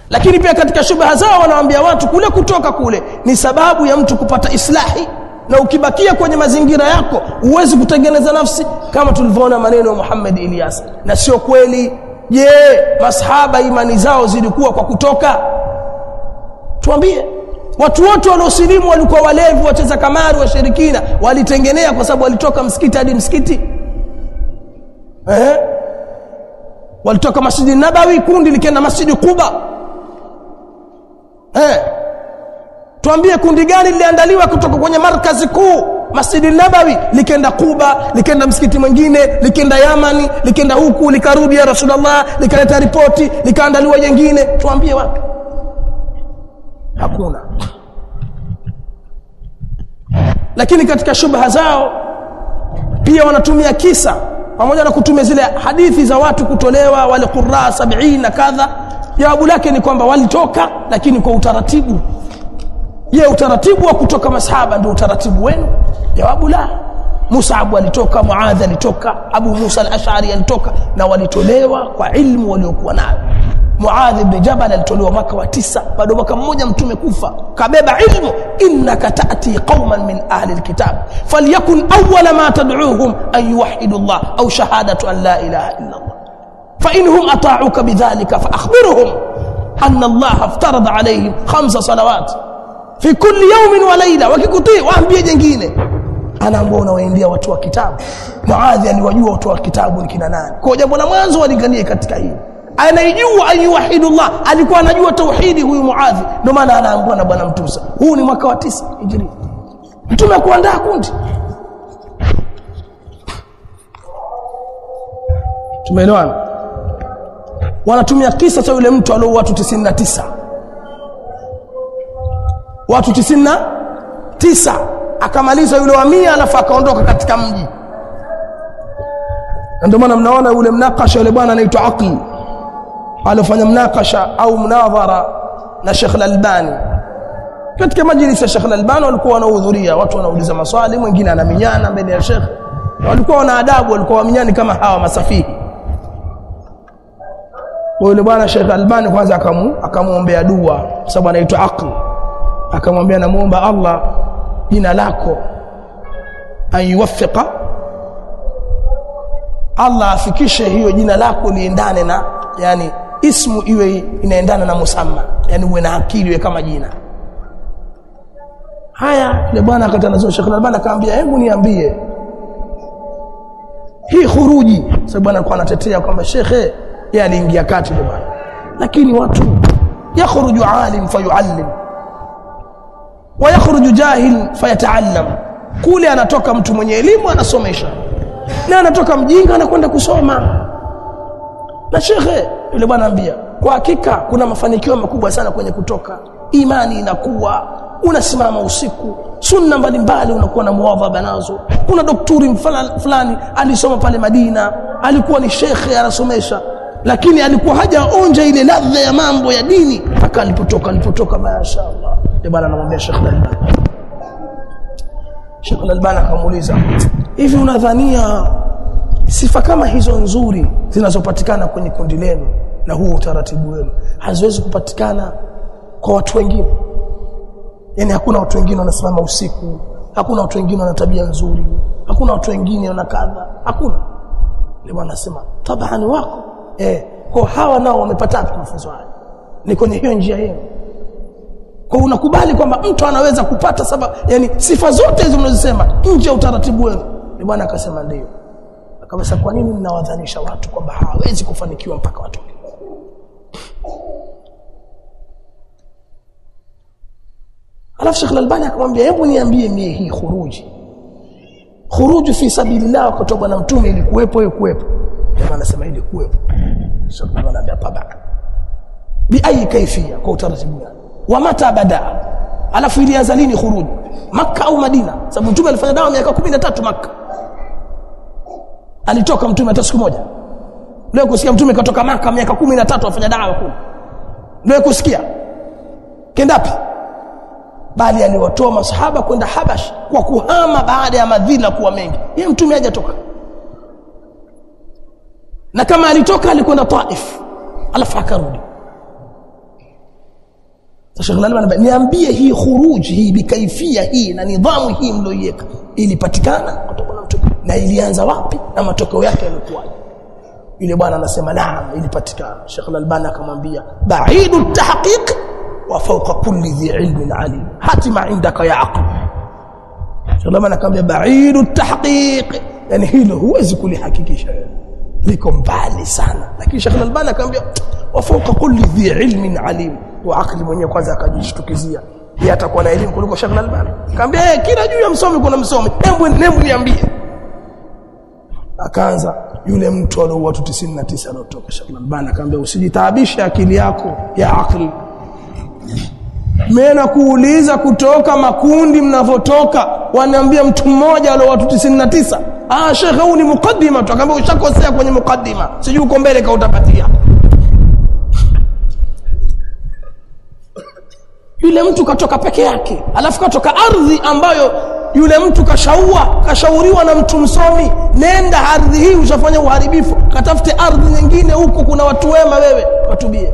Lakini pia katika shubha zao wanawaambia watu kule kutoka kule ni sababu ya mtu kupata islahi, na ukibakia kwenye mazingira yako huwezi kutengeneza nafsi, kama tulivyoona maneno ya Muhammad Ilyas. Na sio kweli. Je, masahaba imani zao zilikuwa kwa kutoka? Tuambie. Watu wote waliosilimu walikuwa walevi, wacheza kamari, washirikina, walitengenea kwa sababu walitoka msikiti hadi msikiti. Walitoka Masjid Nabawi, kundi likaenda Masjid Quba. Tuambie kundi gani liliandaliwa kutoka kwenye markazi kuu Masjid Nabawi likaenda Quba, likaenda msikiti mwingine, likaenda Yamani, likaenda huku, likarudi ya Rasulullah, likaleta ripoti, likaandaliwa jingine? Tuambie wapi? Hakuna. Lakini katika shubha zao pia wanatumia kisa, pamoja na kutumia zile hadithi za watu kutolewa wale qurra 70 na kadha. Jawabu lake ni kwamba walitoka, lakini kwa utaratibu. Je, utaratibu wa kutoka masahaba ndio utaratibu wenu? Jawabu la. Mus'ab alitoka, Muadh alitoka, Abu Musa al-Ash'ari alitoka, na walitolewa kwa ilmu waliokuwa nayo. Muadh ibn Jabal alitolewa mwaka wa 9, bado mwaka mmoja mtume kufa, kabeba ilmu. Innaka ta'ti qauman min ahli alkitab falyakun awwala ma tad'uuhum an yuwahhidu Allah aw shahadatu an la ilaha illa Allah fa inhum ata'uka bidhalika fa akhbirhum anna Allah aftarada alayhim 5 salawat fi kulli yawmin wa layla. Wakikutii waambie jingine. Anaambia unawaendea watu wa kitabu. Muadh aliwajua watu wa kitabu ni kina nani. Kwa jambo la mwanzo walinganie katika hili. Anajua ayuwahidullah, alikuwa anajua tauhidi huyu Muadh, ndio maana anaambiwa na bwana Mtume. Huu ni mwaka wa 9 Hijri. Mtume kuandaa kundi. Tumeelewana? Wanatumia kisa cha yule mtu alio watu 99. Watu 99 akamaliza yule wa 100, alafu akaondoka katika mji. Ndio maana mnaona yule mnakasha yule bwana anaitwa Aqil alifanya mnakasha au mnadhara na Sheikh Al-Albani. Katika majlisi ya Sheikh Al-Albani walikuwa wanahudhuria, watu wanauliza maswali, mwingine anaminyana mbele ya Sheikh. Walikuwa wana adabu, walikuwa waminyani kama hawa masafihi. Yule bwana Sheikh Al-Albani kwanza akamuombea dua, sababu anaitwa Aqil. Akamwambia namuomba Allah jina lako ayuwaffiqa, Allah afikishe hiyo jina lako liendane na, yani ismu iwe inaendana na musamma, yani uwe na akili iwe kama jina. Haya, yule bwana akatanazo Sheikh Al-Albani akamwambia hebu niambie hii khuruji, sababu bwana alikuwa anatetea kwamba Sheikh yeye aliingia kati yule bwana. Lakini watu yakhruju alim fayuallim wa yakhruju jahil fayataallam. Kule anatoka mtu mwenye elimu anasomesha, na anatoka mjinga anakwenda kusoma. Na Sheikh yule bwana anambia kwa hakika kuna mafanikio makubwa sana kwenye kutoka. Imani inakuwa, unasimama usiku, sunna mbalimbali unakuwa na muadhaba nazo. Kuna daktari fulani alisoma pale Madina, alikuwa ni shekhe anasomesha, lakini alikuwa hajaonja ile ladha ya mambo ya dini mpaka alipotoka mashaallah. Yule bwana anamwambia Sheikh Al-Albani. Sheikh Al-Albani akamuuliza, hivi unadhania sifa kama hizo nzuri zinazopatikana kwenye kundi lenu na huo utaratibu wenu haziwezi kupatikana kwa watu wengine? Yani hakuna watu wengine wanasimama usiku, hakuna watu wengine wana tabia nzuri, hakuna watu wengine wana kadha, hakuna. Yule bwana anasema tabani wako kwa hawa nao wamepata mafunzo haya, ni kwenye hiyo njia yenu. Kwa unakubali kwamba mtu anaweza kupata sababu, yani sifa zote hizo mnazosema nje ya utaratibu wenu? Yule bwana akasema ndio. Akamwambia kwa nini mnawadhanisha watu kwamba hawezi kufanikiwa mpaka watu? Alafu Sheikh Al-Albani akamwambia hebu niambie mie hii khuruji fi sabilillah kutoka na mtume ilikuwepo hiyo kuwepo? Jamaa anasema ilikuwepo. Sheikh Al-Albani anambia tabaka bi ayi kaifia, kwa utaratibu gani, wa mata bada, alafu ilianza lini khuruji, Makka au Madina? Sababu mtume alifanya dawa miaka 13 Makka. Alitoka mtume hata siku moja? Leo kusikia mtume katoka Makka miaka 13 afanya dawa kule? Leo kusikia? Kendapi? Bali aliwatoa masahaba kwenda Habash kwa kuhama baada ya madhila kuwa mengi. Yeye mtume hajatoka. Na kama alitoka alikwenda Taif, alafu akarudi. Sheikh Al-Albani niambie hii khuruji hii bikaifia hii na nidhamu hii mlioiweka ilipatikana kutoka na mtume na ilianza wapi na matokeo yake yalikuwaje? Yule bwana anasema naam ilipatikana. Sheikh Al-Albani akamwambia ba'idu at-tahqiq wa fawqa kulli dhi ilmin alim hatima indaka ya aql. Sheikh Al-Albani akamwambia ba'idu at-tahqiq, yani hilo huwezi kulihakikisha, liko mbali sana. Lakini Sheikh Al-Albani akamwambia wa fawqa kulli dhi ilmin alim, wa akili mwenyewe kwanza akajishtukizia yeye atakuwa na elimu kuliko Sheikh Al-Albani. Akamwambia kila juu ya msomi kuna msomi, hebu niambie. Akaanza yule mtu alio watu 99 aliotoka Sheikh Al-Albani akamwambia usijitaabishe akili yako ya akili, mimi nakuuliza kutoka makundi mnavotoka waniambia mtu mmoja alio watu 99. Sheikh huu ni mukaddima tu. Akamwambia ushakosea kwenye mukaddima, sijui uko mbele kautapatia. Yule mtu katoka peke yake, alafu katoka ardhi ambayo yule mtu kashauriwa na mtu msomi, nenda ardhi hii ushafanya uharibifu, katafute ardhi nyingine huko kuna watu wema, wewe watubie.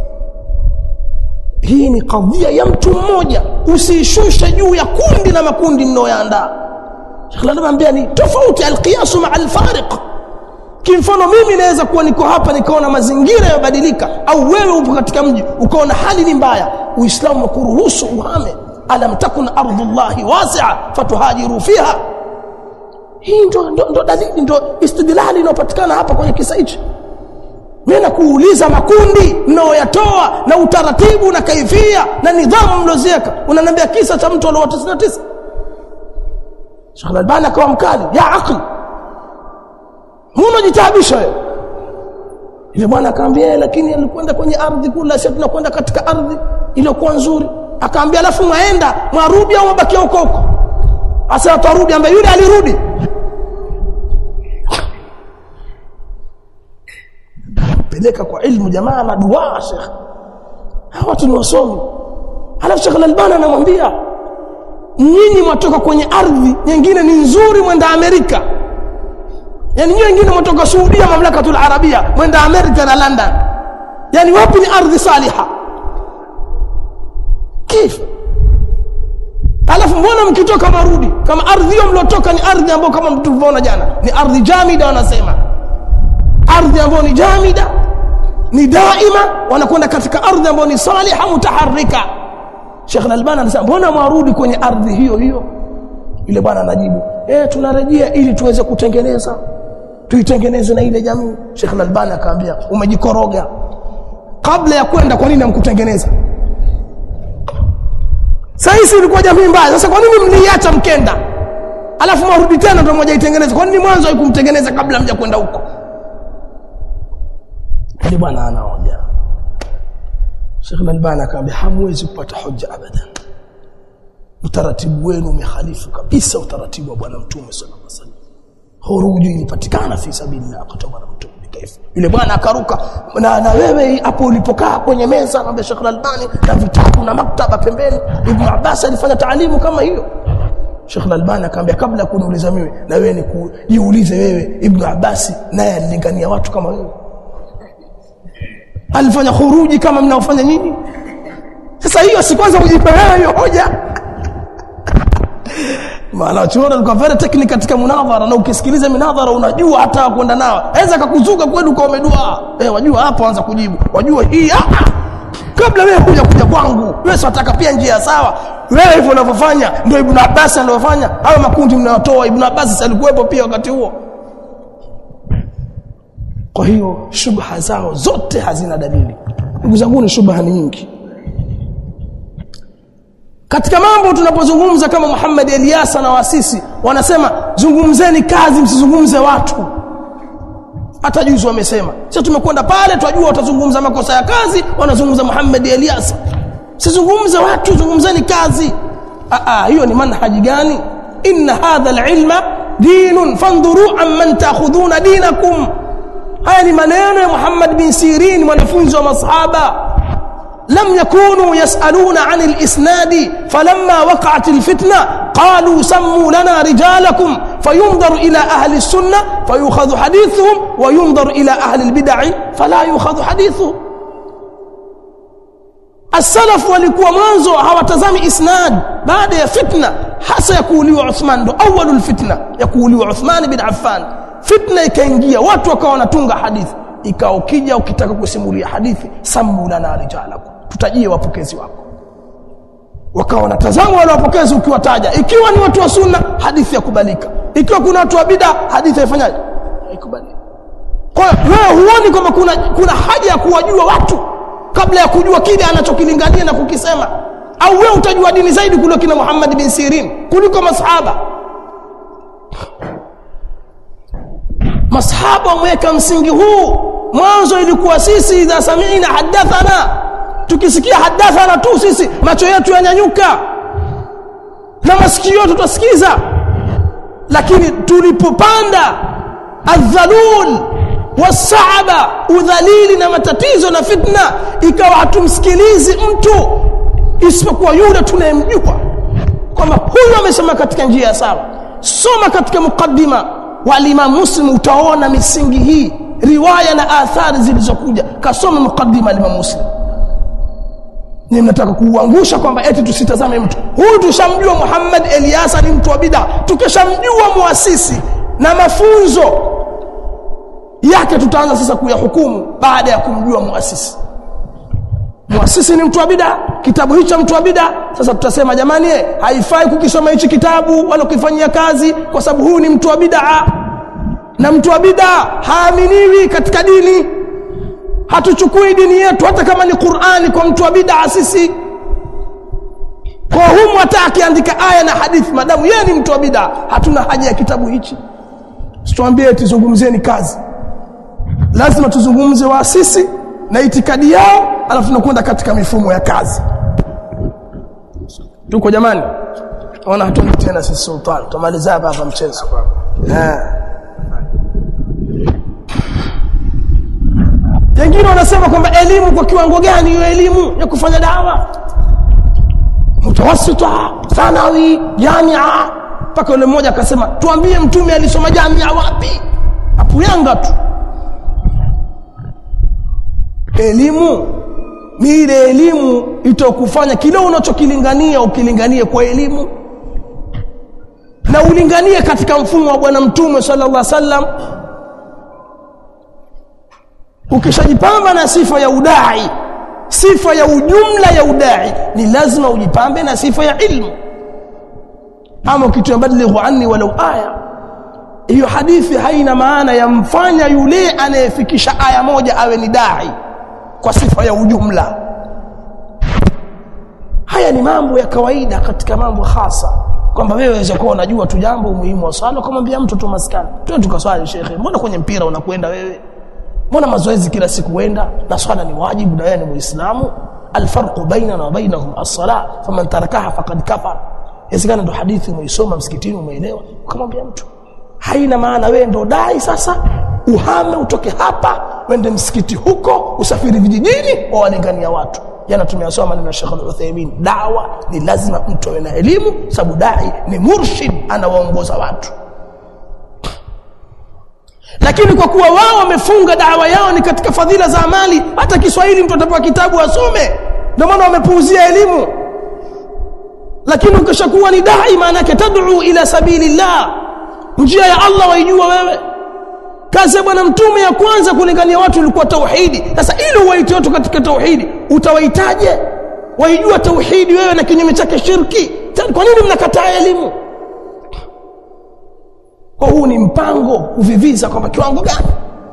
Hii ni kadhia ya mtu mmoja, usishushe juu ya kundi na makundi mnaoyaandaa. Sheikh anamwambia ni tofauti alqiyas ma alfariq. Kimfano mimi naweza kuwa niko hapa nikaona mazingira yabadilika, au wewe upo katika mji ukaona hali ni mbaya, Uislamu kuruhusu uhame. Alam takun ardullahi wasi'a fatuhajiru fiha. Hii ndo dalili, ndo istidlali inayopatikana hapa kwenye kisa hichi. Mimi nakuuliza makundi mnaoyatoa na utaratibu na kaifia na nidhamu mlozieka, unaniambia kisa cha mtu alio 99. Sheikh Al-Albani akawa mkali, ya akili unajitaabisha wewe. Ile bwana akamwambia lakini alikwenda kwenye ardhi kula, sisi tunakwenda katika ardhi iliyokuwa nzuri. Akaambia alafu mwaenda mwarudi au mbakia huko huko? Asa atarudi, ambaye yule alirudi. Peleka kwa ilmu jamaa na dua Sheikh. Hawa watu ni wasomi. Alafu Sheikh Al-Albani anamwambia nyinyi mwatoka kwenye ardhi nyingine ni nzuri, mwenda Amerika. Yani nyinyi wengine mwatoka Saudia, mamlakatul Arabia, mwenda Amerika na London. Yani wapi ni ardhi saliha? Kifu. Alafu mbona mkitoka marudi kama ardhi hiyo mlotoka ni ardhi ambayo kama mtu tuliona jana ni ardhi jamida, wanasema ardhi ambayo ni jamida ni daima, wanakwenda katika ardhi ambayo ni saliha mutaharrika. Sheikh Al-Albani anasema mbona marudi kwenye ardhi hiyo hiyo? Yule bwana anajibu tunarejea ili tuweze kutengeneza, tuitengeneze na ile jamii. Sheikh Al-Albani akaambia umejikoroga, kabla ya kwenda kwa nini hamkutengeneza? Sasa ilikuwa jamii mbaya, sasa kwa nini mliacha mkenda alafu marudi tena ndio moja itengeneze? Kwa nini mwanzo haikumtengeneza kabla mja kwenda huko? Yule bwana anaoja. Sheikh Al-Albani akaambia hamwezi kupata hoja abadan, utaratibu wenu umehalifu kabisa utaratibu wa bwana mtume sallallahu alaihi wasallam. Huruji ilipatikana fi sabilillah kutoka na mtume kaifa. Yule bwana akaruka, na wewe hapo ulipokaa kwenye meza na Sheikh Al-Albani na vitabu na maktaba pembeni, Ibn Abbas alifanya taalimu kama hiyo. Sheikh Al-Albani akaambia kabla kuniuliza mimi na wewe ni kujiulize wewe, Ibn Abbas naye alilingania watu kama wewe? Alifanya khuruji kama mnaofanya nyinyi? Sasa hiyo si kwanza ujipe wewe hiyo hoja. Maana chuona ni very technical katika munadhara, na ukisikiliza minadhara unajua hata kwenda nao aweza kukuzuka kwenu kwa umedua. Wajua hapo anza kujibu. Wajua hii kabla wewe kuja kwangu. Wewe unataka pia njia sawa. Wewe hivyo unavyofanya ndio Ibn Abbas aliyofanya. Hao makundi mnayotoa Ibn Abbas alikuwepo pia wakati huo. Kwa hiyo shubha zao zote hazina dalili. Ndugu zangu, ni shubha ni nyingi. Katika mambo tunapozungumza kama Muhammad Eliasa na wasisi wanasema zungumzeni kazi, msizungumze watu. Hata juzi wamesema sisi tumekwenda pale tunajua watazungumza makosa ya kazi, wanazungumza Muhammad Eliasa. Sizungumze watu, zungumzeni kazi. Hiyo ni manhaji gani? Inna hadha al-ilma dinun fanduru amman ta'khuduna dinakum. Haya ni maneno ya Muhammad bin Sirin, mwanafunzi wa masahaba. لم يكونوا يسألون عن الإسناد فلما وقعت الفتنة قالوا سموا لنا رجالكم فينظر إلى أهل السنة فيؤخذ حديثهم وينظر إلى أهل البدع فلا يؤخذ حديثهم. as-salaf walikuwa mwanzo hawatazami isnad baada ya fitna hasa ya kuuliwa Uthman, ndo awwalul fitna ya kuuliwa Uthman bin Affan. Fitna ikaingia, watu wakawa wanatunga hadithi, ikawa ukija ukitaka kusimulia hadithi, sammu lana rijalakum, tutajie wapokezi wako. Wakawa wanatazama wale wapokezi, ukiwataja ikiwa ni watu wa sunna hadithi ya kubalika, ikiwa kuna watu wa bid'a hadithi haifanyaje, haikubaliki. Kwa hiyo wewe huoni kwamba kuna haja ya kuwajua watu kabla ya kujua kile anachokilingania na kukisema? Au wewe utajua dini zaidi kuliko kina Muhammad bin Sirin, kuliko masahaba? Masahaba wameweka msingi huu. Mwanzo ilikuwa sisi idha sami'na hadathana, tukisikia hadathana tu sisi macho yetu yanyanyuka na masikio tutasikiza. Lakini tulipopanda adhalul wasaaba, udhalili na matatizo na fitna, ikawa hatumsikilizi mtu isipokuwa yule tunayemjua kwamba huyu amesema katika njia ya sawa. Soma katika mukaddima wa Imam Muslim, utaona misingi hii, riwaya na athari zilizokuja. Kasome mukaddima wa Imam Muslim. Ni mnataka kuuangusha kwamba eti tusitazame mtu huyu, tushamjua Muhammad Eliasa ni mtu wa bid'a, tukishamjua muasisi na mafunzo yake tutaanza sasa kuyahukumu baada ya kumjua muasisi. Muasisi ni mtu wa bid'a, kitabu hicho mtu wa bid'a. Sasa tutasema jamani, haifai kukisoma hichi kitabu wala kufanyia kazi kwa sababu huyu ni mtu wa bid'a, na mtu wa bid'a haaminiwi katika dini. Hatuchukui dini yetu hata kama ni Qur'ani kwa mtu wa bid'a sisi. Kwa humu hata akiandika aya na hadithi, madamu yeye ni mtu wa bid'a, hatuna haja ya kitabu hichi. Situambie tuzungumzeni kazi, lazima tuzungumze waasisi na itikadi yao, alafu tunakwenda katika mifumo ya kazi. Tuko jamani? Ona hatundi tena sisi sultan, tumaliza hapa mchezo. Wengine wanasema kwamba elimu kwa kiwango gani hiyo elimu ya kufanya dawa? Mutawassita, thanawi, jamia. Paka yule mmoja akasema tuambie mtume alisoma jamia wapi? Hapo Yanga tu. Elimu ni ile elimu itakufanya kile unachokilingania ukilinganie kwa elimu, na ulinganie katika mfumo wa bwana mtume sallallahu alaihi wasallam. Ukishajipamba na sifa ya udai, sifa ya ujumla ya udai, ni lazima ujipambe na sifa ya ilmu. Ama ukitubalighu anni walau aya, hiyo hadithi haina maana ya mfanya yule anayefikisha aya moja awe ni dai kwa sifa ya ujumla. Haya ni mambo ya kawaida katika mambo hasa, kwamba wewe waweza kuwa unajua tu jambo muhimu wa swala, kumwambia mtu tu maskani twende tukaswali, shekhe mbona kwenye mpira unakwenda wewe? Mbona mazoezi kila siku wenda? Na swala ni wajibu na wewe ni Muislamu. Alfarqu bainana wa bainahum as-salah, faman tarakaha faqad kafara. Yasikana ndo hadithi umeisoma msikitini umeelewa, ukamwambia mtu. Haina maana wewe ndo dai sasa uhame utoke hapa wende msikiti huko, usafiri vijijini wawalingania watu. Jana tumeyasoma maneno ya Sheikh Al-Uthaymeen, dawa ni lazima mtu awe na elimu, sababu dai ni murshid, anawaongoza watu. Lakini kwa kuwa wao wamefunga dawa yao ni katika fadhila za amali, hata Kiswahili mtu atapewa kitabu asome, ndio maana wamepuuzia elimu. Lakini ukishakuwa ni dai, maana yake tad'u ila sabilillah, njia ya Allah waijua wewe. Kazi ya bwana mtume ya kwanza kulingania watu ilikuwa tauhidi. Sasa ili uwaite watu katika tauhidi, utawaitaje? Waijua tauhidi wewe na kinyume chake shirki. Kwa nini mnakataa elimu? Kwa huu ni mpango kuviviza kwamba kiwango gani?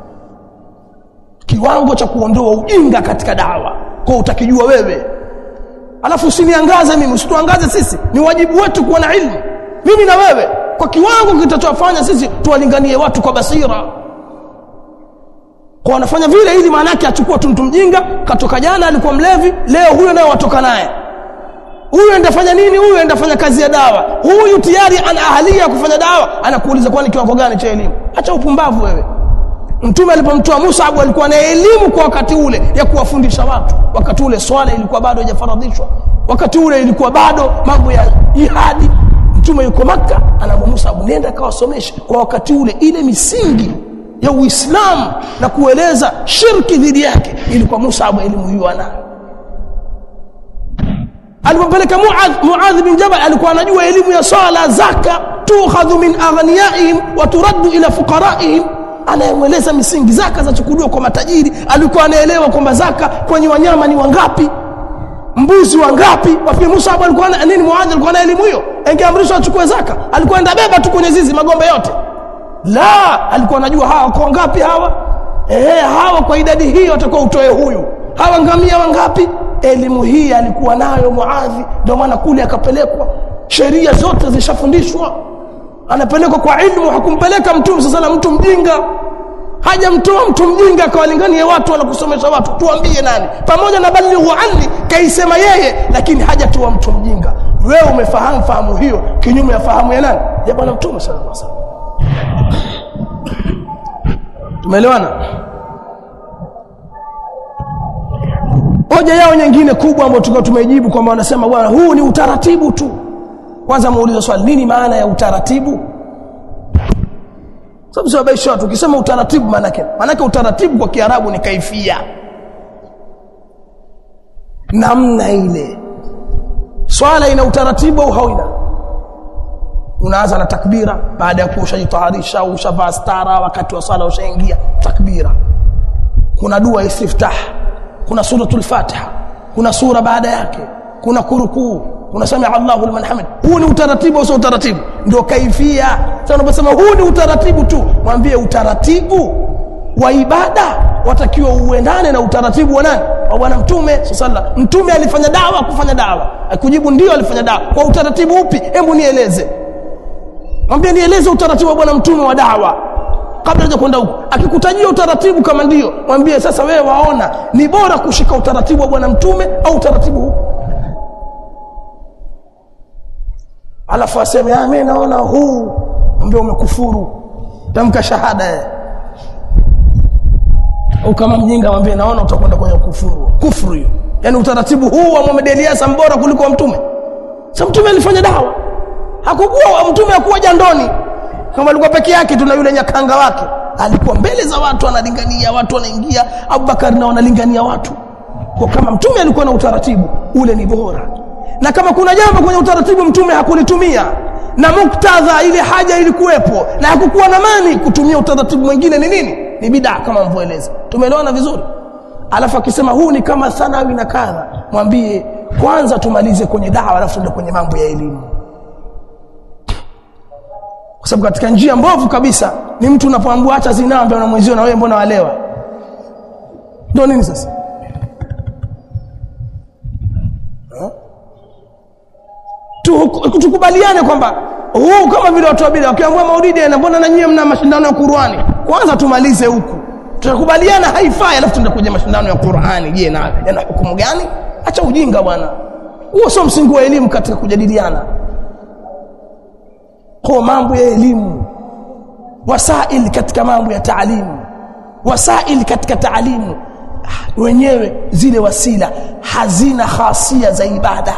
Kiwango cha kuondoa ujinga katika dawa. Kwa utakijua wewe. Alafu usiniangaze mimi, usituangaze sisi. Ni wajibu wetu kuwa na ilmu, mimi na wewe, kwa kiwango kitachofanya sisi tuwalinganie watu kwa basira. Kwa wanafanya vile ili maana yake achukua mtu mjinga, katoka jana alikuwa mlevi, leo huyo naye watoka naye. Huyu endafanya nini? Huyu endafanya kazi ya dawa. Huyu tayari ana ahalia kufanya dawa, anakuuliza kwani kiwango gani cha elimu? Acha upumbavu wewe. Mtume alipomtoa Musa alikuwa na elimu kwa wakati ule ya kuwafundisha watu. Wakati ule swala ilikuwa bado haijafaradhishwa. Wakati ule ilikuwa bado mambo ya jihadi. Mtume yuko Makka, anaamua Musa nenda kawasomeshe. Kwa wakati ule ile misingi ya Uislamu na kueleza shirki dhidi yake ilikuwa Musa elimu hiyo anayo. alipopeleka Muadh bin Jabal alikuwa anajua elimu ya swala, zaka, tukhadhu min aghniyaihim wa turaddu ila fuqaraihim. Anaeleza misingi, zaka zachukuliwa kwa matajiri. Alikuwa anaelewa kwamba zaka kwenye wanyama ni wangapi, mbuzi wangapi. Wapi Musa alikuwa nini? Muadh alikuwa na elimu hiyo. Angeamrishwa achukue zaka, alikuwa enda beba tu kwenye zizi magombe yote? La, alikuwa anajua hawa kwa ngapi hawa. Hawa kwa idadi hii watakuwa utoe huyu. Hawa ngamia wangapi? Elimu hii alikuwa nayo Muadh, ndio maana kule akapelekwa. Sheria zote zishafundishwa. Anapelekwa kwa ilmu, hakumpeleka mtume sasa mtu mjinga. Hajamtoa mtu mjinga akawalingania watu wala kusomesha watu. Tuambie nani? Pamoja na balighu anni kaisema yeye, lakini hajatoa mtu mjinga. Wewe umefahamu fahamu hiyo kinyume ya fahamu ya nani? Ya bwana mtume sallallahu alaihi wasallam. Tumeelewana? Hoja yao nyingine kubwa ambayo tukao tumejibu kwamba wanasema bwana huu ni utaratibu tu. Kwanza muulize swali, nini maana ya utaratibu? Sababu sababu short ukisema utaratibu maana yake utaratibu kwa Kiarabu ni kaifia. Namna ile. Swala ina utaratibu au haina? Unaanza na takbira baada ya kushajitaharisha au ushavaa stara, wakati wa swala ushaingia takbira. Kuna dua istiftah, kuna suratul Fatiha, kuna sura baada yake, kuna kurukuu, kuna samia Allahu liman hamid. Huu ni utaratibu au sio utaratibu? Ndio kaifia. Sasa unaposema huu ni utaratibu tu, mwambie utaratibu wa ibada watakiwa uendane na utaratibu wa nani? Wa bwana mtume sallallahu. Mtume alifanya dawa, kufanya dawa. Akujibu ndio alifanya dawa. Kwa utaratibu upi? Hebu nieleze. Mwambie nieleze utaratibu wa bwana mtume wa dawa kabla ya kwenda huko. Akikutajia utaratibu kama ndio, mwambie sasa wewe waona ni bora kushika utaratibu wa bwana mtume au utaratibu huu? Alafu aseme mimi naona huu, ndio umekufuru. Tamka shahada. Au kama mjinga mwambie naona utakwenda kwenye kufuru hiyo. Yaani utaratibu huu wa Muhammad Elias mbora kuliko wa mtume. Sasa mtume alifanya dawa. Hakukuwa mtume hakuwa jandoni. Kama alikuwa peke yake tuna yule nyakanga wake. Alikuwa mbele za watu analingania, watu wanaingia, Abubakar na wanalingania watu. Kwa kama mtume alikuwa na utaratibu, ule ni bora. Na kama kuna jambo kwenye utaratibu mtume hakulitumia na muktadha ile haja ilikuwepo na hakukuwa na mani kutumia utaratibu mwingine, ni nini? Ni bid'a kama mvoeleza. Tumeelewana vizuri? Alafu akisema huu ni kama thanawi na kadha, mwambie kwanza tumalize kwenye dawa alafu tuende kwenye mambo ya elimu. Kwa sababu katika njia mbovu kabisa ni mtu unapoambiwa acha zina ambaye unamwezio na wewe mbona walewa. Ndio nini sasa? Tukubaliane kwamba huu kama vile watu wa bid'a wakiambiwa maulidi na mbona na nyinyi mna mashindano ya Qur'ani, kwanza tumalize huku. Tutakubaliana haifai alafu tuende kwenye mashindano ya Qur'ani. Je, yana hukumu gani? Acha ujinga bwana. Huo sio msingi wa elimu katika kujadiliana. Kwa mambo ya elimu, wasail katika mambo ya taalimu, wasail katika taalimu wenyewe zile wasila hazina khasia za ibada.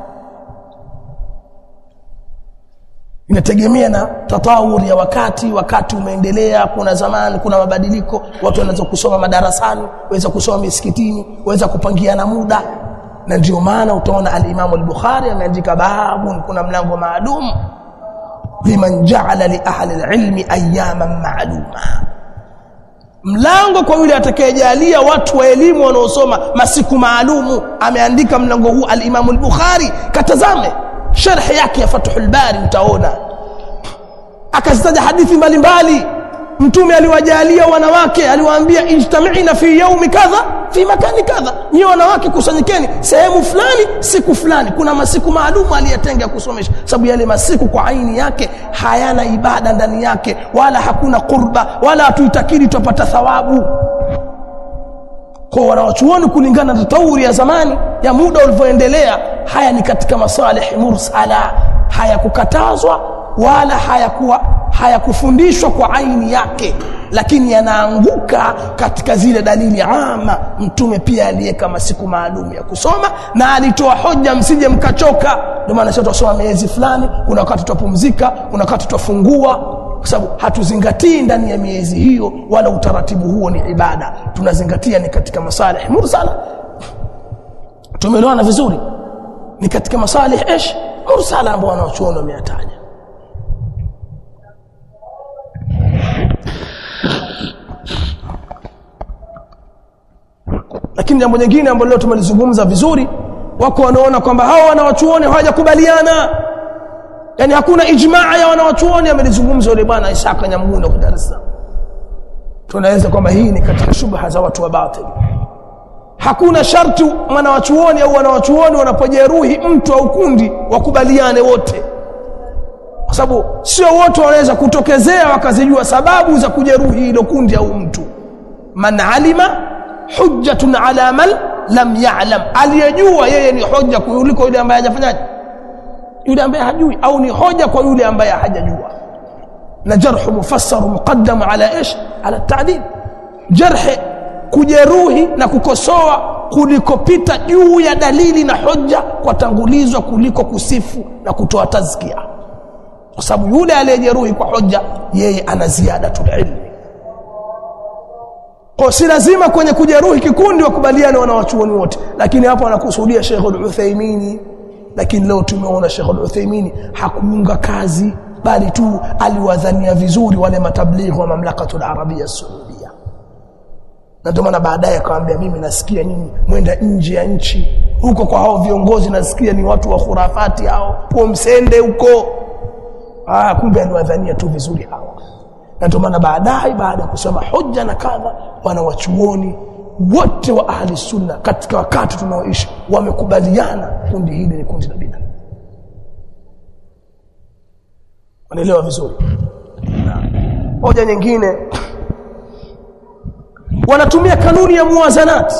Inategemea na tatawuri ya wakati umeendelea, kuna zamani, kuna mabadiliko, watu wanaanza kusoma madarasani, waweza kusoma misikitini, waweza kupangiana muda. Na ndio maana utaona al-Imam al-Bukhari ameandika babu, kuna mlango maalum liman ja'ala li ahli al-ilmi ayyaman ma'luma, mlango kwa yule atakayejalia watu wa elimu wanaosoma masiku maalumu. Ameandika mlango huu al-Imam al-Bukhari. Katazame sharh yake ya Fathul Bari utaona akazitaja hadithi mbalimbali. Mtume aliwajalia wanawake, aliwaambia ijtami'ina fi yawmi kadha fi makani kadha, ni wanawake kusanyikeni sehemu fulani siku fulani. Kuna masiku maalum aliyatenga kusomesha, sababu yale masiku kwa aini yake hayana ibada ndani yake, wala hakuna qurba, wala hatuitakiri tupata thawabu. Kwa wanawachuoni kulingana na tatawuri ya zamani ya muda ulivyoendelea, haya ni katika masalih mursala, hayakukatazwa wala hayakufundishwa kwa aini yake, lakini yanaanguka katika zile dalili ama. Mtume pia aliweka masiku maalum ya kusoma na alitoa hoja msije mkachoka. Ndio maana sisi tunasoma miezi fulani, kuna wakati tutapumzika, kuna wakati tutafungua, kwa sababu hatuzingatii ndani ya miezi hiyo wala utaratibu huo ni ibada. Tunazingatia ni katika masalih mursala. Tumeelewana vizuri? ni katika masalih mursala ambao wanachuoni wameyataja. Lakini jambo jingine ambalo leo tumelizungumza vizuri, wako wanaona kwamba hao wanawachuoni hawajakubaliana, yani hakuna ijmaa ya wanawachuoni. Amelizungumza yule bwana Ishaq Nyamgunda kwa Dar es Salaam. Tunaweza kwamba hii ni katika shubha za watu wa batili. Hakuna sharti mwanawachuoni au wanawachuoni wanapojeruhi mtu au kundi wakubaliane wote, kwa sababu sio wote wanaweza kutokezea wakazijua sababu za kujeruhi hilo kundi au mtu. Man alima hujjatun ala man lam ya'lam, aliyejua yeye ni hoja kuliko yule ambaye hajafanyaje, yule ambaye hajui, au ni hoja kwa yule ambaye hajajua. Na jarh mufassar muqaddam ala ala ta'dil. Jarh, kujeruhi na kukosoa kulikopita juu ya dalili na hoja kwa tangulizwa kuliko kusifu na kutoa tazkia, kwa sababu yule aliyejeruhi kwa hoja yeye ana ziada tu ilmu. Kwa si lazima kwenye kujeruhi kikundi wakubaliane wanawachuoni wote, lakini hapo anakusudia Sheikh Al-Uthaymeen. Lakini leo tumeona Sheikh Al-Uthaymeen hakuunga kazi, bali tu aliwadhania vizuri wale matablighi wa Mamlakatul Arabia Saudia. Na ndio maana baadaye akamwambia, mimi nasikia nyinyi mwenda nje ya nchi huko kwa hao viongozi, nasikia ni watu wa khurafati hao, kwa msende huko. Kumbe aliwadhania tu vizuri hao. Na ndio maana baadaye, baada ya kusema hoja na kadha, wanawachuoni wote wa ahli sunna katika wakati tunaoishi wamekubaliana kundi hili ni kundi la bid'a. Wanaelewa vizuri. Hoja nyingine, wanatumia kanuni ya muwazanat,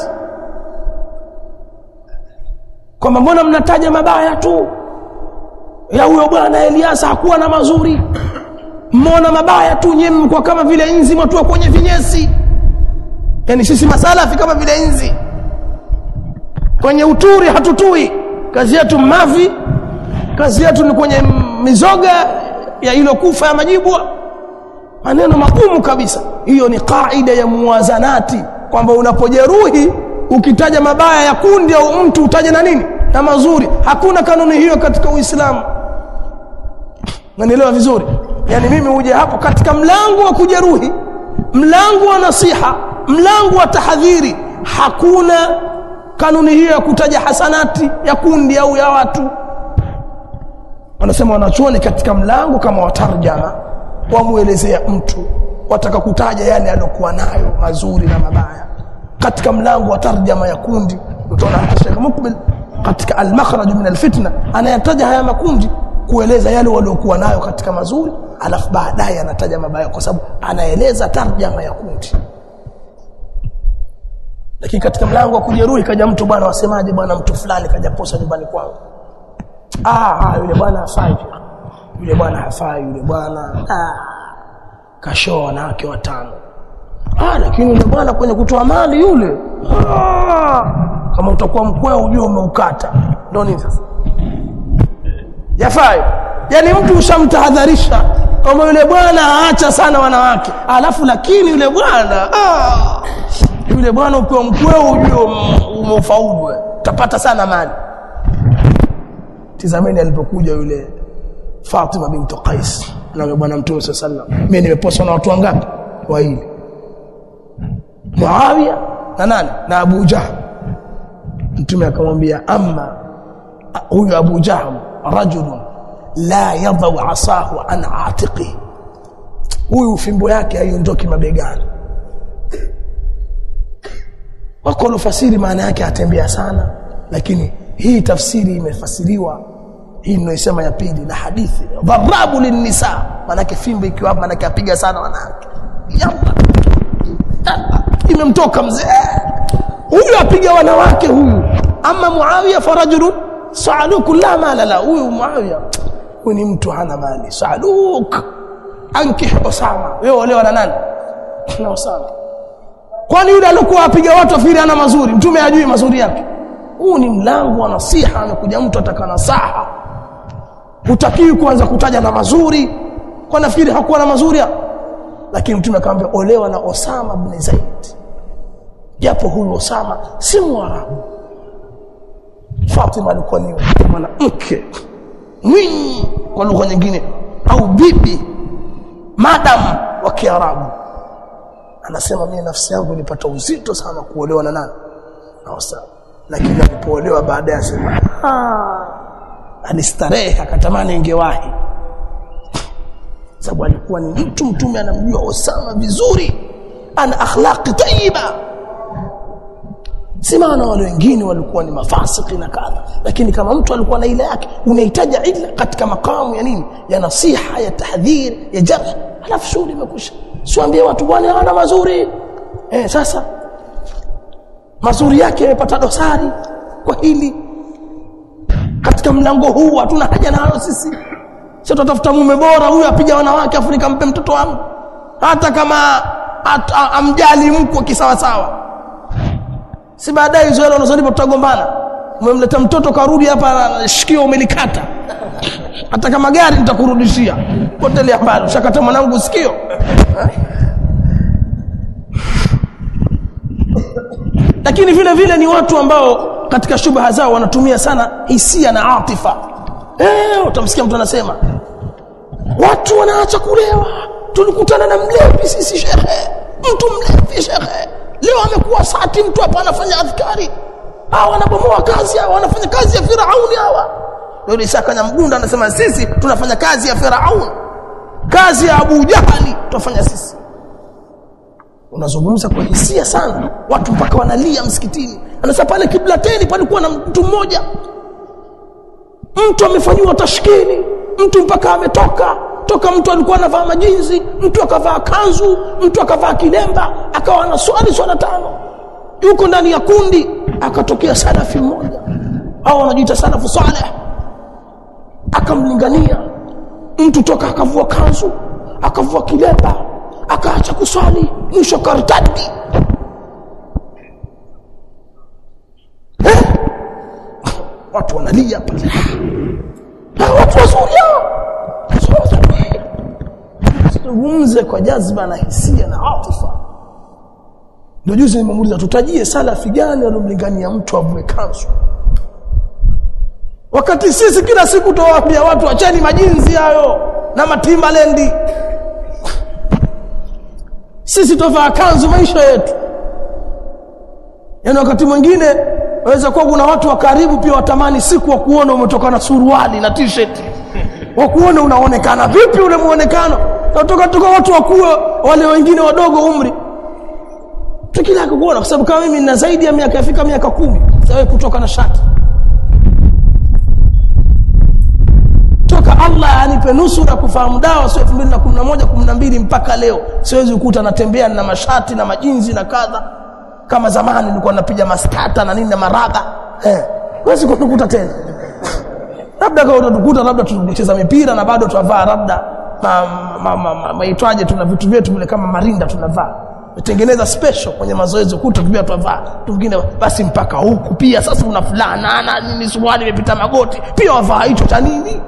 kwamba mbona mnataja mabaya tu ya huyo bwana Elias, hakuwa na mazuri, mbona mabaya tu, nyinyi mko kama vile inzi mtu kwenye vinyesi. Yani sisi masalafi kama vile inzi kwenye uturi, hatutui, kazi yetu mavi, kazi yetu ni kwenye mizoga ya ilo kufa ya majibwa. Maneno magumu kabisa. Hiyo ni kaida ya muwazanati, kwamba unapojeruhi ukitaja mabaya ya kundi au mtu utaje na nini na mazuri. Hakuna kanuni hiyo katika Uislamu. Unanielewa vizuri? Yani mimi uje hapo katika mlango wa kujeruhi, mlango wa nasiha, mlango wa tahadhiri, hakuna kanuni hiyo ya kutaja hasanati ya kundi au ya watu. Wanasema wanachuoni katika mlango kama watarjama, wamuelezea mtu, wataka kutaja yale aliyokuwa nayo mazuri na mabaya. Katika mlango wa tarjama ya kundi, utaona hata Sheikh Mukbil katika al-makhraj min al-fitna anayataja haya makundi, kueleza yale waliokuwa nayo katika mazuri, alafu baadaye anataja mabaya, kwa sababu anaeleza tarjama ya kundi. Lakini katika mlango wa kujeruhi kaja mtu, bwana wasemaje bwana mtu fulani kaja posa nyumbani kwangu, yule bwana hafai, yule bwana hafai, yule bwana kashoa wanawake 5. Lakini yule bwana kwenye kutoa mali yule, kama utakuwa mkweo ujue umeukata. Ndio nini sasa yafai? Yani mtu ushamtahadharisha kama yule bwana aacha sana wanawake, alafu lakini yule bwana ukiwa mkweo ujue umeufaulu, utapata sana mali. Tizameni alipokuja yule Fatima binti Qais na bwana Mtume sallallahu alaihi wasallam, mimi nimeposwa na watu wangapi? Wawili, Muawiya na nani na Abu Jahl. Mtume akamwambia, amma huyu Abu Jahl rajulun la yadhu asahu an atiqi, huyu fimbo yake haiondoki mabegani. Wako fasiri maana yake atembea sana, lakini hii tafsiri imefasiriwa hii ninayosema ya pili na hadithi dharabu linnisa, maana yake fimbo ikiwa hapa, maana yake apiga sana wanawake. Imemtoka mzee huyu apiga wanawake huyu. Ama Muawiya farajulun sa'aluk la mala la, huyu Muawiya huyu ni mtu hana mali. Sa'aluk ankih Usama, wewe olewa na nani? Na Usama. Kwani yule alikuwa apiga watu afiri ana mazuri, mtume hajui mazuri yake? Huu ni mlango wa nasiha, anakuja mtu ataka nasaha, utakiwi kuanza kutaja na mazuri. Kwa nafikiri hakuwa na mazuri hapo, lakini mtume akamwambia olewa na Osama ibn Zaid, japo huyu Osama si Mwarabu, Fatima alikuwa ni mwanamke mwinyi kwa lugha nyingine, au bibi madam wa Kiarabu. Anasema mimi nafsi yangu ilipata uzito sana kuolewa na nani? Na Osama. Lakini alipoolewa baadaye asema alistarehe, akatamani ingewahi, sababu alikuwa ni mtu mtume anamjua Osama vizuri, ana akhlaqi tayyiba. Si maana wale wengine walikuwa ni mafasiki na kadha, lakini kama mtu alikuwa na ila yake, unahitaji ila katika makamu ya nini, ya nasiha, ya tahdhir, ya jarh, alafu shughuli imekwisha. Siwaambie watu bwana hana mazuri. Sasa mazuri yake yamepata dosari kwa hili. Katika mlango huu hatuna haja nalo sisi. Sio tutafuta mume bora huyu apiga wanawake Afrika mpe mtoto wangu, hata kama amjali mkwe kisawa sawa. Si baadaye hizo hela unazonipa tutagombana. Umemleta mtoto karudi hapa shikio umelikata. Hata kama gari nitakurudishia. Potelea mbali, ushakata mwanangu sikio. Lakini vile vile ni watu ambao katika shubha zao wanatumia sana hisia na atifa. Utamsikia mtu anasema watu wanaacha kulewa, tulikutana na mlevi sisi shekhe, mtu mlevi shekhe, leo amekuwa sati, mtu hapa anafanya adhkari, hawa wanabomoa kazi, hawa wanafanya kazi ya Firauni hawa. Ndio Isaka na Mgunda anasema sisi tunafanya kazi ya Firauni, kazi ya Abu Jahali tunafanya sisi. Unazungumza kwa hisia sana, watu mpaka wanalia msikitini. Anasema pale Kiblateni palikuwa na mtu mmoja, mtu amefanywa tashkili, mtu mpaka ametoka mtu alikuwa anavaa majinzi, mtu akavaa kanzu, mtu akavaa kilemba, akawa na swala tano, yuko ndani ya kundi. Akatokea salafi mmoja au anajiita salafu saleh, akamlingania mtu, toka akavua kanzu, akavua kilemba, akaacha kuswali, mwisho kartadi. Watu wanalia pale, watu wazuri. Zungumze kwa jazba na hisia na atifa. Ndio juzi nimemuuliza tutajie salafi gani alomlingania mtu avue kanzu, wakati sisi kila siku tuwaambia watu acheni majinzi hayo na Matimbaland. Sisi tovaa kanzu maisha yetu. Yaani wakati mwingine waweza kuwa kuna watu wa karibu pia watamani siku wa kuona umetoka na suruali na t-shirt, wa kuona unaonekana vipi ule muonekano. Toka watu wakua wale wengine wadogo umri, tukila kuona, kwa sababu kama mimi nina zaidi ya miaka, yafika miaka 10 sasa kutoka na shati. Toka Allah anipe nusura kufahamu dawa, sio 2011 12 mpaka leo siwezi kukuta natembea na mashati na majinzi na kadha kama zamani nilikuwa napiga maskata na nini na maradha. Huwezi kukuta tena. Labda kama utakuta labda tunacheza mipira na bado tunavaa labda maitwaje, tuna vitu vyetu vile kama marinda tunavaa, tutengeneza special kwenye mazoezi kuta pia tunavaa tungine, basi mpaka huku pia sasa una fulana na nini, suruali imepita magoti pia wavaa hicho cha nini.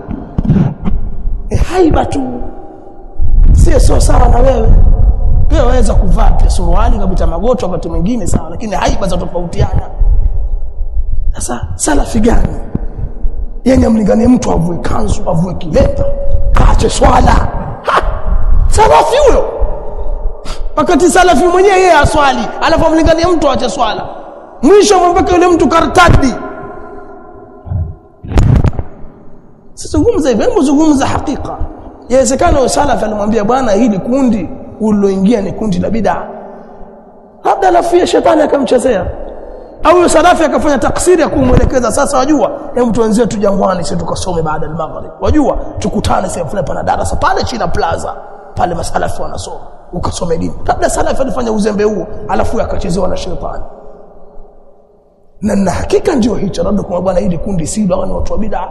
Haiba tu sio sawa na wewe. Pia waweza kuvaa pia suruali kapita magoti wakati mwingine sawa, lakini haiba za tofautiana. Sasa salafi gani yenye mlinganie mtu avue kanzu, avue kilemba, aache swala? Salafi huyo? Wakati salafi mwenyewe yeye aswali, alafu mlinganie mtu aache swala, mwisho mpaka yule mtu kartadi. Sizungumza hivyo, hebu zungumza hakika. Yawezekana salafi alimwambia bwana hili kundi uliloingia ni kundi la bid'a, labda alafia shetani akamchezea, au salafi akafanya taksiri ya kumuelekeza. Sasa wajua, hebu tuanzie tu Jangwani sisi tukasome baada ya maghrib, wajua tukutane sehemu fulani pana darasa pale China Plaza pale, masalafi wanasoma, ukasome dini. Labda salafi alifanya uzembe huo, alafu akachezewa na shetani. Na hakika ndio hicho, labda kwa bwana hili kundi si bwana ni watu wa bid'a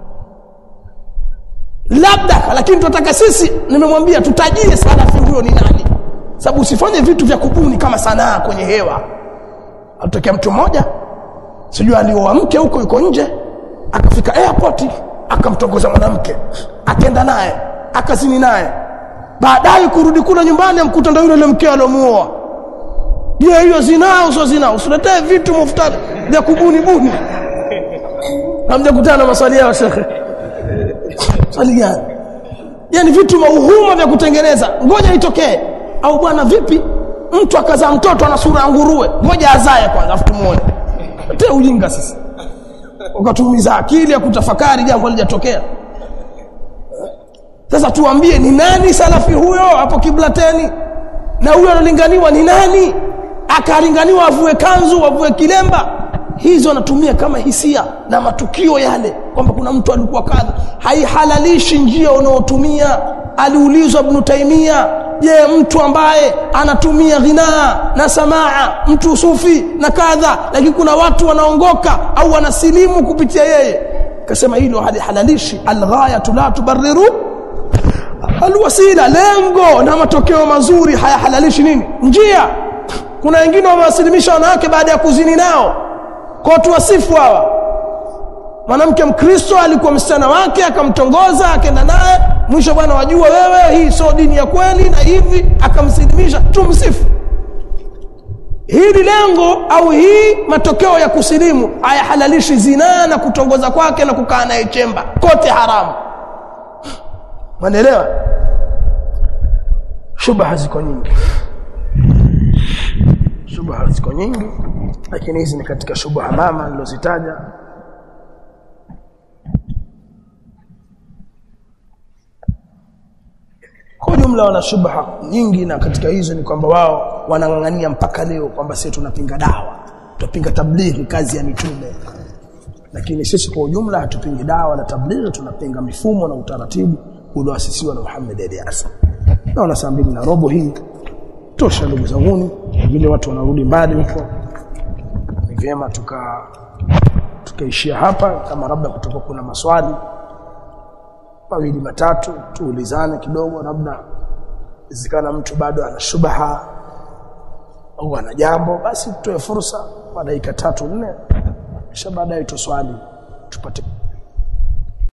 labda, lakini tunataka sisi, nimemwambia tutajie salafi huyo ni nani, sababu usifanye vitu vya kubuni kama sanaa kwenye hewa. Alitokea mtu mmoja sijui alioa mke huko yuko nje, akafika airport akamtongoza mwanamke, akaenda naye akazini naye, baadaye kurudi kula nyumbani amkuta ndio yule mke alomuoa. Je, hiyo zina au sio zina? Usiletee vitu mufutari vya kubuni buni. hamjakutana maswali yao shekhe? Swali gani? Yani vitu mauhuma vya kutengeneza, ngoja itokee. Au bwana vipi mtu akazaa mtoto ana sura ya nguruwe, ngoja azae kwanza afu tumuone. Tena ujinga sasa. Ukatumiza akili ya kutafakari jambo lijatokea. Sasa tuambie ni nani salafi huyo hapo Kiblateni? Na huyo analinganiwa ni nani? Akalinganiwa avue kanzu, avue kilemba. Hizo anatumia kama hisia na matukio yale kwamba kuna mtu alikuwa kadha. Haihalalishi njia unaotumia. Aliulizwa Ibn Taymiyyah, je, mtu ambaye anatumia ghinaa na samaa, mtu sufi na kadha, lakini kuna watu wanaongoka au wanasilimu kupitia yeye, akasema hilo halihalalishi. Alghayatu la tubarriru alwasila, lengo na matokeo mazuri hayahalalishi nini? Njia. Kuna wengine wamewasilimisha wanawake baada ya kuzini nao. Kwa tuwasifu hawa. Mwanamke Mkristo alikuwa msichana wake akamtongoza akaenda naye, mwisho bwana wajua wewe hii sio dini ya kweli na hivi, akamsilimisha, tumsifu. Hili lengo au hii matokeo ya kusilimu hayahalalishi zina na kutongoza kwake na kukaa naye chemba, kote haramu. Unaelewa? Shubha ziko nyingi. Shubha ziko nyingi, lakini hizi ni katika shubha mama nilozitaja. Kwa jumla wana shubha nyingi, na katika hizo ni kwamba wao wanangangania mpaka leo kwamba sisi tunapinga dawa, tunapinga tablighi, kazi ya mitume. Lakini sisi kwa ujumla hatupingi dawa na tablighi, tunapinga mifumo na utaratibu ulioasisiwa na Muhammad Ali Hassan. Naona saa 2:15 hii tosha ndugu zangu, vile watu wanarudi mbali huko. Ni vyema tukaishia hapa, kama labda kutoka kuna maswali mawili matatu tuulizane kidogo, labda zikana mtu bado ana shubha au ana jambo, basi tutoe fursa kwa dakika 3-4, kisha baadaye tuswali tupate